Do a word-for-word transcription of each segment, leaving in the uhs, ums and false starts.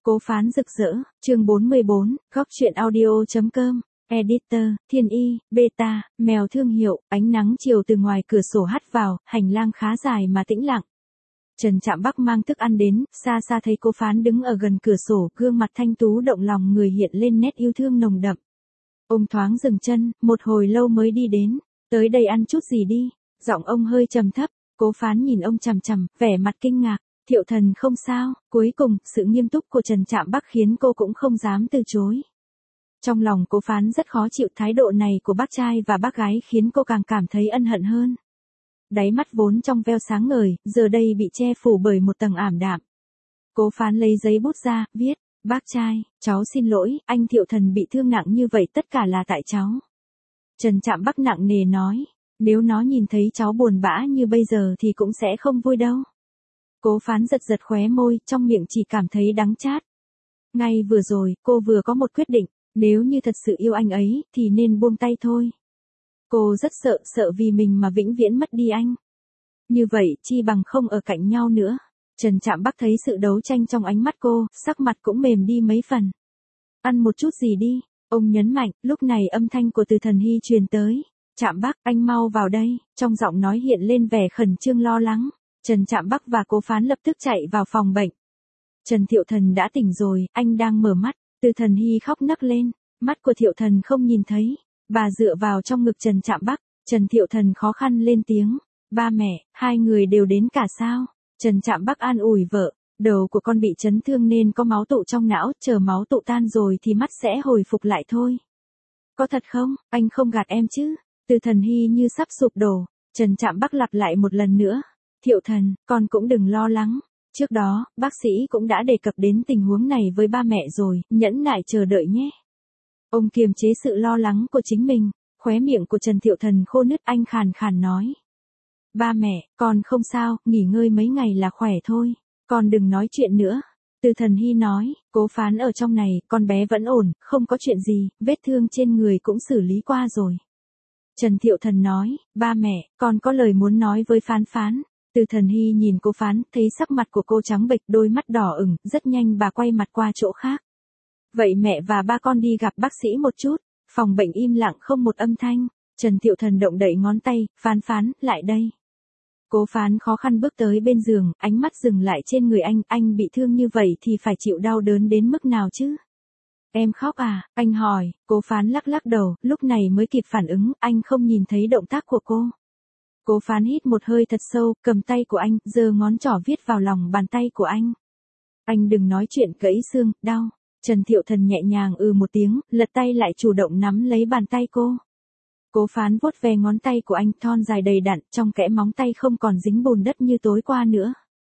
Cố Phán rực rỡ, chương bốn mươi bốn, góc truyện audio.com, editor, Thiên Y, Beta, mèo thương hiệu, ánh nắng chiều từ ngoài cửa sổ hắt vào, hành lang khá dài mà tĩnh lặng. Trần Trạm Bắc mang thức ăn đến, xa xa thấy Cố Phán đứng ở gần cửa sổ, gương mặt thanh tú động lòng người hiện lên nét yêu thương nồng đậm. Ông thoáng dừng chân, một hồi lâu mới đi đến, tới đây ăn chút gì đi, giọng ông hơi trầm thấp. Cố Phán nhìn ông chằm chằm, vẻ mặt kinh ngạc. Thiệu Thần không sao, cuối cùng, sự nghiêm túc của Trần Trạm Bắc khiến cô cũng không dám từ chối. Trong lòng Cố Phán rất khó chịu, thái độ này của bác trai và bác gái khiến cô càng cảm thấy ân hận hơn. Đáy mắt vốn trong veo sáng ngời, giờ đây bị che phủ bởi một tầng ảm đạm. Cố Phán lấy giấy bút ra, viết, bác trai, cháu xin lỗi, anh Thiệu Thần bị thương nặng như vậy tất cả là tại cháu. Trần Trạm Bắc nặng nề nói, nếu nó nhìn thấy cháu buồn bã như bây giờ thì cũng sẽ không vui đâu. Cố Phán giật giật khóe môi, trong miệng chỉ cảm thấy đắng chát. Ngay vừa rồi, cô vừa có một quyết định, nếu như thật sự yêu anh ấy, thì nên buông tay thôi. Cô rất sợ, sợ vì mình mà vĩnh viễn mất đi anh. Như vậy, chi bằng không ở cạnh nhau nữa. Trần Trạm Bắc thấy sự đấu tranh trong ánh mắt cô, sắc mặt cũng mềm đi mấy phần. Ăn một chút gì đi, ông nhấn mạnh, lúc này âm thanh của Từ Thần Hy truyền tới. Trạm Bắc, anh mau vào đây, trong giọng nói hiện lên vẻ khẩn trương lo lắng. Trần Trạm Bắc và Cố Phán lập tức chạy vào phòng bệnh. Trần Thiệu Thần đã tỉnh rồi, anh đang mở mắt. Từ Thần Hy khóc nấc lên, mắt của Thiệu Thần không nhìn thấy. Bà dựa vào trong ngực Trần Trạm Bắc, Trần Thiệu Thần khó khăn lên tiếng. Ba mẹ, hai người đều đến cả sao? Trần Trạm Bắc an ủi vợ, đầu của con bị chấn thương nên có máu tụ trong não, chờ máu tụ tan rồi thì mắt sẽ hồi phục lại thôi. Có thật không, anh không gạt em chứ? Từ Thần Hy như sắp sụp đổ, Trần Trạm Bắc lặp lại một lần nữa. Thiệu Thần, con cũng đừng lo lắng. Trước đó, bác sĩ cũng đã đề cập đến tình huống này với ba mẹ rồi, nhẫn nại chờ đợi nhé. Ông kiềm chế sự lo lắng của chính mình, khóe miệng của Trần Thiệu Thần khô nứt, anh khàn khàn nói. Ba mẹ, con không sao, nghỉ ngơi mấy ngày là khỏe thôi, con đừng nói chuyện nữa. Từ Thần Hy nói, Cố Phán ở trong này, con bé vẫn ổn, không có chuyện gì, vết thương trên người cũng xử lý qua rồi. Trần Thiệu Thần nói, ba mẹ, con có lời muốn nói với Phán Phán. Từ Thần Hy nhìn Cố Phán, thấy sắc mặt của cô trắng bệch, đôi mắt đỏ ửng, rất nhanh bà quay mặt qua chỗ khác. Vậy mẹ và ba con đi gặp bác sĩ một chút. Phòng bệnh im lặng không một âm thanh. Trần Thiệu Thần động đậy ngón tay, Phán Phán, lại đây. Cố Phán khó khăn bước tới bên giường, ánh mắt dừng lại trên người anh, anh bị thương như vậy thì phải chịu đau đớn đến mức nào chứ? Em khóc à? Anh hỏi. Cố Phán lắc lắc đầu, lúc này mới kịp phản ứng, anh không nhìn thấy động tác của cô. Cố Phán hít một hơi thật sâu, cầm tay của anh, giơ ngón trỏ viết vào lòng bàn tay của anh. Anh đừng nói chuyện gãy xương, đau. Trần Thiệu Thần nhẹ nhàng ừ một tiếng, lật tay lại chủ động nắm lấy bàn tay cô. Cố Phán vuốt ve ngón tay của anh, thon dài đầy đặn, trong kẽ móng tay không còn dính bùn đất như tối qua nữa.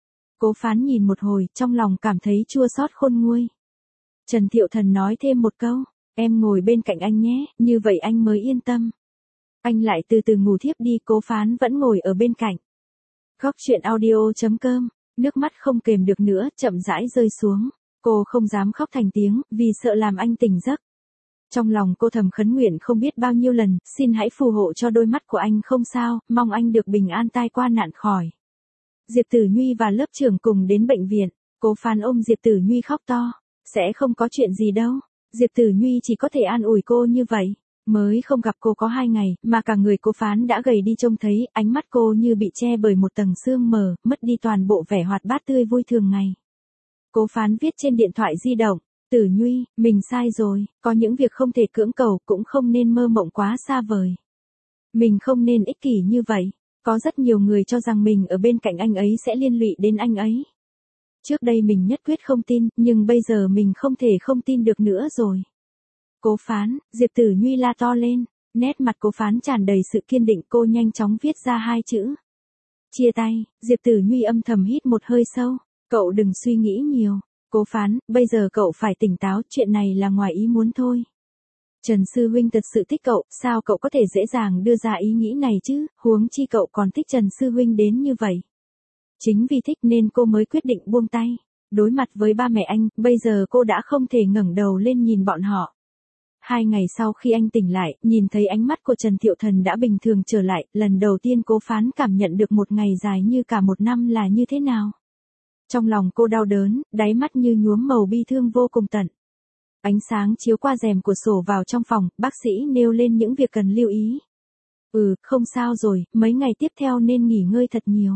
Cố Phán nhìn một hồi, trong lòng cảm thấy chua xót khôn nguôi. Trần Thiệu Thần nói thêm một câu, em ngồi bên cạnh anh nhé, như vậy anh mới yên tâm. Anh lại từ từ ngủ thiếp đi, Cố Phán vẫn ngồi ở bên cạnh. Góc truyện audio.com, nước mắt không kềm được nữa, chậm rãi rơi xuống. Cô không dám khóc thành tiếng, vì sợ làm anh tỉnh giấc. Trong lòng cô thầm khấn nguyện không biết bao nhiêu lần, xin hãy phù hộ cho đôi mắt của anh không sao, mong anh được bình an tai qua nạn khỏi. Diệp Tử Nhuy và lớp trưởng cùng đến bệnh viện, Cố Phán ôm Diệp Tử Nhuy khóc to, sẽ không có chuyện gì đâu. Diệp Tử Nhuy chỉ có thể an ủi cô như vậy. Mới không gặp cô có hai ngày, mà cả người Cố Phán đã gầy đi, trông thấy, ánh mắt cô như bị che bởi một tầng sương mờ, mất đi toàn bộ vẻ hoạt bát tươi vui thường ngày. Cố Phán viết trên điện thoại di động, Tử Nhuy, mình sai rồi, có những việc không thể cưỡng cầu, cũng không nên mơ mộng quá xa vời. Mình không nên ích kỷ như vậy, có rất nhiều người cho rằng mình ở bên cạnh anh ấy sẽ liên lụy đến anh ấy. Trước đây mình nhất quyết không tin, nhưng bây giờ mình không thể không tin được nữa rồi. Cố Phán, Diệp Tử Nhuy la to lên, nét mặt Cố Phán tràn đầy sự kiên định, cô nhanh chóng viết ra hai chữ. Chia tay. Diệp Tử Nhuy âm thầm hít một hơi sâu, cậu đừng suy nghĩ nhiều. Cố Phán, bây giờ cậu phải tỉnh táo, chuyện này là ngoài ý muốn thôi. Trần Sư Huynh thật sự thích cậu, sao cậu có thể dễ dàng đưa ra ý nghĩ này chứ, huống chi cậu còn thích Trần Sư Huynh đến như vậy. Chính vì thích nên cô mới quyết định buông tay. Đối mặt với ba mẹ anh, bây giờ cô đã không thể ngẩng đầu lên nhìn bọn họ. Hai ngày sau khi anh tỉnh lại, nhìn thấy ánh mắt của Trần Thiệu Thần đã bình thường trở lại, lần đầu tiên Cố Phán cảm nhận được một ngày dài như cả một năm là như thế nào. Trong lòng cô đau đớn, đáy mắt như nhuốm màu bi thương vô cùng tận. Ánh sáng chiếu qua rèm cửa sổ vào trong phòng, bác sĩ nêu lên những việc cần lưu ý. Ừ, không sao rồi, mấy ngày tiếp theo nên nghỉ ngơi thật nhiều.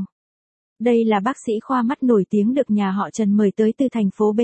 Đây là bác sĩ khoa mắt nổi tiếng được nhà họ Trần mời tới từ thành phố B.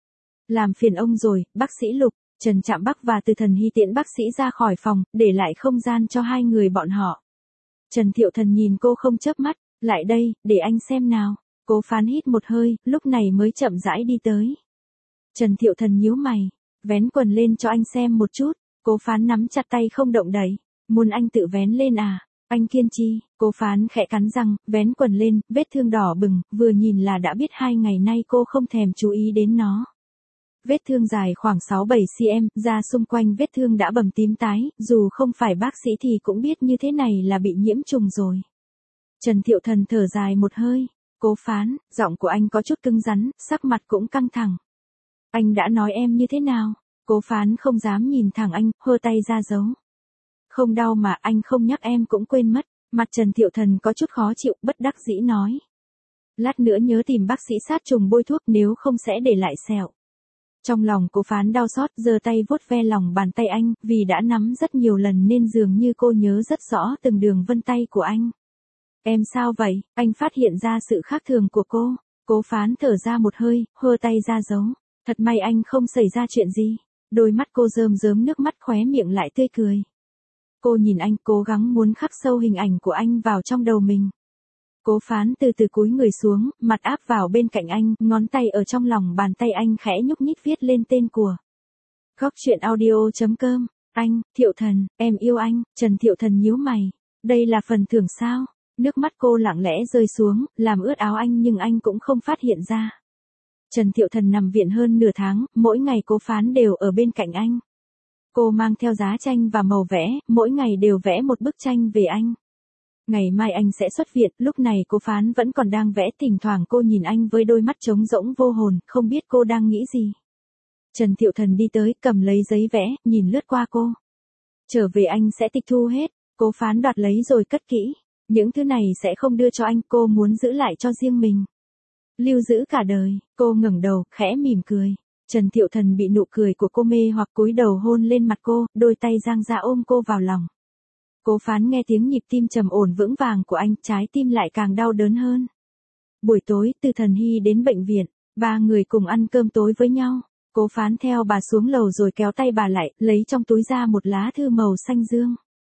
Làm phiền ông rồi, bác sĩ Lục. Trần Trạm Bắc và Từ Thần Hy tiễn bác sĩ ra khỏi phòng, để lại không gian cho hai người bọn họ. Trần Thiệu Thần nhìn cô không chớp mắt, lại đây, để anh xem nào. Cố Phán hít một hơi, lúc này mới chậm rãi đi tới. Trần Thiệu Thần nhíu mày, vén quần lên cho anh xem một chút. Cố Phán nắm chặt tay không động đậy. Muốn anh tự vén lên à? Anh kiên trì. Cố Phán khẽ cắn răng, vén quần lên, vết thương đỏ bừng, vừa nhìn là đã biết hai ngày nay cô không thèm chú ý đến nó. Vết thương dài khoảng sáu bảy xăng-ti-mét, da xung quanh vết thương đã bầm tím tái, dù không phải bác sĩ thì cũng biết như thế này là bị nhiễm trùng rồi. Trần Thiệu Thần thở dài một hơi. Cố Phán, giọng của anh có chút cứng rắn, sắc mặt cũng căng thẳng. Anh đã nói em như thế nào? Cố Phán không dám nhìn thẳng anh, hơ tay ra giấu. Không đau mà, anh không nhắc em cũng quên mất. Mặt Trần Thiệu Thần có chút khó chịu, bất đắc dĩ nói. Lát nữa nhớ tìm bác sĩ sát trùng bôi thuốc, nếu không sẽ để lại sẹo. Trong lòng Cố Phán đau xót, giơ tay vuốt ve lòng bàn tay anh, vì đã nắm rất nhiều lần nên dường như cô nhớ rất rõ từng đường vân tay của anh. Em sao vậy? Anh phát hiện ra sự khác thường của cô. Cố Phán thở ra một hơi, hơ tay ra giấu. Thật may anh không xảy ra chuyện gì. Đôi mắt cô rơm rớm nước mắt, khóe miệng lại tươi cười. Cô nhìn anh, cố gắng muốn khắc sâu hình ảnh của anh vào trong đầu mình. Cố Phán từ từ cúi người xuống, mặt áp vào bên cạnh anh, ngón tay ở trong lòng bàn tay anh khẽ nhúc nhích viết lên tên của. Góc truyện audio chấm com. Anh, Thiệu Thần, em yêu anh. Trần Thiệu Thần nhíu mày. Đây là phần thưởng sao? Nước mắt cô lặng lẽ rơi xuống, làm ướt áo anh nhưng anh cũng không phát hiện ra. Trần Thiệu Thần nằm viện hơn nửa tháng, mỗi ngày Cố Phán đều ở bên cạnh anh. Cô mang theo giá tranh và màu vẽ, mỗi ngày đều vẽ một bức tranh về anh. Ngày mai anh sẽ xuất viện, lúc này Cố Phán vẫn còn đang vẽ, thỉnh thoảng cô nhìn anh với đôi mắt trống rỗng vô hồn, không biết cô đang nghĩ gì. Trần Thiệu Thần đi tới, cầm lấy giấy vẽ, nhìn lướt qua cô. Trở về anh sẽ tịch thu hết. Cố Phán đoạt lấy rồi cất kỹ. Những thứ này sẽ không đưa cho anh, cô muốn giữ lại cho riêng mình. Lưu giữ cả đời. Cô ngẩng đầu, khẽ mỉm cười. Trần Thiệu Thần bị nụ cười của cô mê hoặc, cúi đầu hôn lên mặt cô, đôi tay dang ra ôm cô vào lòng. Cố Phán nghe tiếng nhịp tim trầm ổn vững vàng của anh, trái tim lại càng đau đớn hơn. Buổi tối, Từ Thần Hy đến bệnh viện, ba người cùng ăn cơm tối với nhau. Cố Phán theo bà xuống lầu rồi kéo tay bà lại, lấy trong túi ra một lá thư màu xanh dương.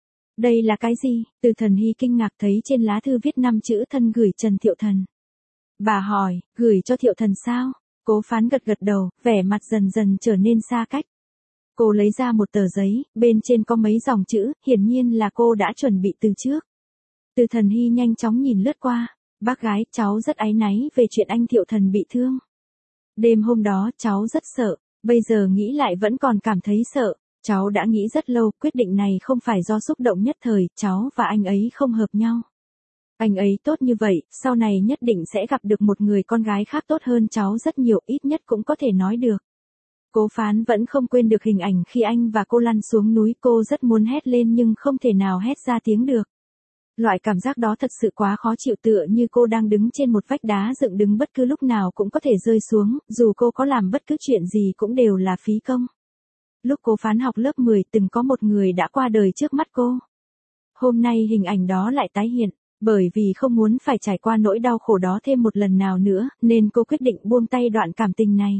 Đây là cái gì? Từ Thần Hy kinh ngạc thấy trên lá thư viết năm chữ thân gửi Trần Thiệu Thần. Bà hỏi, gửi cho Thiệu Thần sao? Cố Phán gật gật đầu, vẻ mặt dần dần trở nên xa cách. Cô lấy ra một tờ giấy, bên trên có mấy dòng chữ, hiển nhiên là cô đã chuẩn bị từ trước. Từ Thần Hy nhanh chóng nhìn lướt qua. Bác gái, cháu rất áy náy về chuyện anh Thiệu Thần bị thương. Đêm hôm đó cháu rất sợ, bây giờ nghĩ lại vẫn còn cảm thấy sợ. Cháu đã nghĩ rất lâu, quyết định này không phải do xúc động nhất thời, cháu và anh ấy không hợp nhau. Anh ấy tốt như vậy, sau này nhất định sẽ gặp được một người con gái khác tốt hơn cháu rất nhiều, ít nhất cũng có thể nói được. Cố Phán vẫn không quên được hình ảnh khi anh và cô lăn xuống núi, cô rất muốn hét lên nhưng không thể nào hét ra tiếng được. Loại cảm giác đó thật sự quá khó chịu, tựa như cô đang đứng trên một vách đá dựng đứng, bất cứ lúc nào cũng có thể rơi xuống, dù cô có làm bất cứ chuyện gì cũng đều là phí công. Lúc Cố Phán học lớp mười, từng có một người đã qua đời trước mắt cô. Hôm nay hình ảnh đó lại tái hiện, bởi vì không muốn phải trải qua nỗi đau khổ đó thêm một lần nào nữa, nên cô quyết định buông tay đoạn cảm tình này.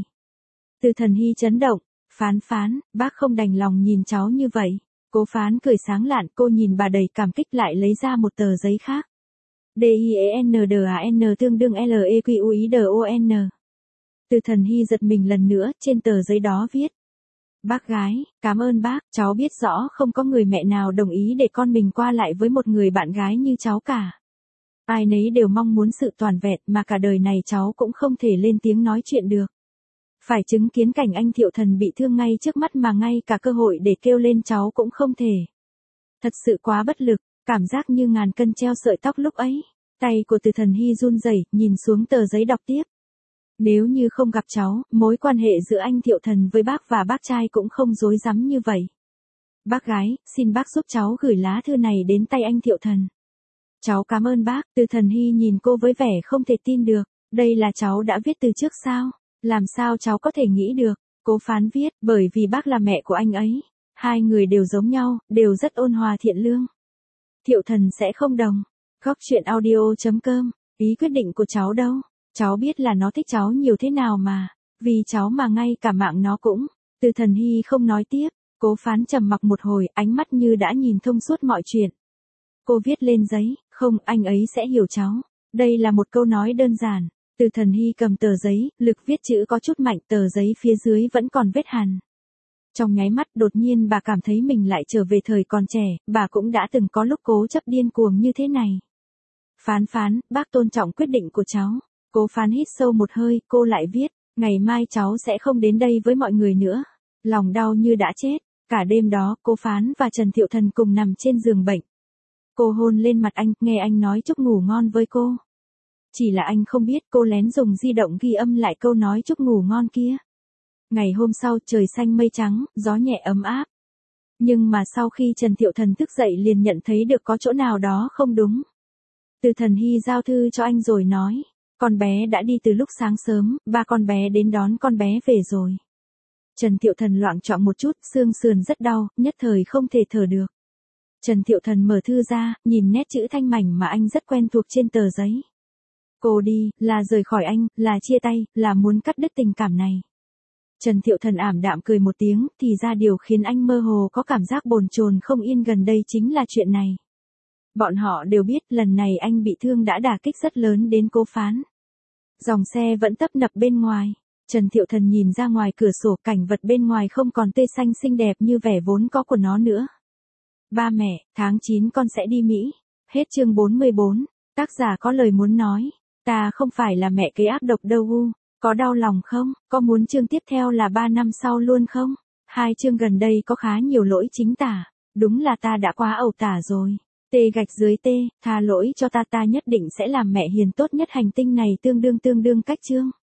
Từ Thần Hy chấn động, Phán Phán, bác không đành lòng nhìn cháu như vậy. Cố Phán cười sáng lạn, cô nhìn bà đầy cảm kích lại lấy ra một tờ giấy khác. D I E N D A N tương đương L E Q U I D O N. Từ Thần Hy giật mình lần nữa, trên tờ giấy đó viết. Bác gái, cảm ơn bác, cháu biết rõ không có người mẹ nào đồng ý để con mình qua lại với một người bạn gái như cháu cả. Ai nấy đều mong muốn sự toàn vẹn mà cả đời này cháu cũng không thể lên tiếng nói chuyện được. Phải chứng kiến cảnh anh Thiệu Thần bị thương ngay trước mắt mà ngay cả cơ hội để kêu lên cháu cũng không thể. Thật sự quá bất lực, cảm giác như ngàn cân treo sợi tóc lúc ấy. Tay của Từ Thần Hy run rẩy, nhìn xuống tờ giấy đọc tiếp. Nếu như không gặp cháu, mối quan hệ giữa anh Thiệu Thần với bác và bác trai cũng không rối rắm như vậy. Bác gái, xin bác giúp cháu gửi lá thư này đến tay anh Thiệu Thần. Cháu cảm ơn bác. Từ Thần Hy nhìn cô với vẻ không thể tin được. Đây là cháu đã viết từ trước sao? Làm sao cháu có thể nghĩ được? Cố Phán viết, bởi vì bác là mẹ của anh ấy. Hai người đều giống nhau, đều rất ôn hòa thiện lương. Thiệu Thần sẽ không đồng. Góc chuyện audio chấm com. Ý quyết định của cháu đâu? Cháu biết là nó thích cháu nhiều thế nào mà. Vì cháu mà ngay cả mạng nó cũng. Từ Thần Hy không nói tiếp. Cố Phán trầm mặc một hồi, ánh mắt như đã nhìn thông suốt mọi chuyện. Cô viết lên giấy, không, anh ấy sẽ hiểu cháu. Đây là một câu nói đơn giản. Từ Thần Hy cầm tờ giấy, lực viết chữ có chút mạnh, tờ giấy phía dưới vẫn còn vết hằn. Trong nháy mắt đột nhiên bà cảm thấy mình lại trở về thời còn trẻ, bà cũng đã từng có lúc cố chấp điên cuồng như thế này. Phán Phán, bác tôn trọng quyết định của cháu. Cố Phán hít sâu một hơi, cô lại viết, ngày mai cháu sẽ không đến đây với mọi người nữa. Lòng đau như đã chết. Cả đêm đó, Cố Phán và Trần Thiệu Thần cùng nằm trên giường bệnh. Cô hôn lên mặt anh, nghe anh nói chúc ngủ ngon với cô. Chỉ là anh không biết cô lén dùng di động ghi âm lại câu nói chúc ngủ ngon kia. Ngày hôm sau trời xanh mây trắng, gió nhẹ ấm áp. Nhưng mà sau khi Trần Thiệu Thần thức dậy liền nhận thấy được có chỗ nào đó không đúng. Từ Thần Hy giao thư cho anh rồi nói, con bé đã đi từ lúc sáng sớm, ba con bé đến đón con bé về rồi. Trần Thiệu Thần loạng choạng một chút, xương sườn rất đau, nhất thời không thể thở được. Trần Thiệu Thần mở thư ra, nhìn nét chữ thanh mảnh mà anh rất quen thuộc trên tờ giấy. Cô đi, là rời khỏi anh, là chia tay, là muốn cắt đứt tình cảm này. Trần Thiệu Thần ảm đạm cười một tiếng, thì ra điều khiến anh mơ hồ có cảm giác bồn chồn không yên gần đây chính là chuyện này. Bọn họ đều biết lần này anh bị thương đã đả kích rất lớn đến Cố Phán. Dòng xe vẫn tấp nập bên ngoài. Trần Thiệu Thần nhìn ra ngoài cửa sổ, cảnh vật bên ngoài không còn tươi xanh xinh đẹp như vẻ vốn có của nó nữa. Ba mẹ, tháng chín con sẽ đi Mỹ. Hết chương bốn mươi bốn. Tác giả có lời muốn nói. Ta không phải là mẹ kế ác độc đâu u. Có đau lòng không? Có muốn chương tiếp theo là ba năm sau luôn không? Hai chương gần đây có khá nhiều lỗi chính tả. Đúng là ta đã quá ẩu tả rồi. T gạch dưới T, tha lỗi cho ta, ta nhất định sẽ làm mẹ hiền tốt nhất hành tinh này, tương đương tương đương cách chương.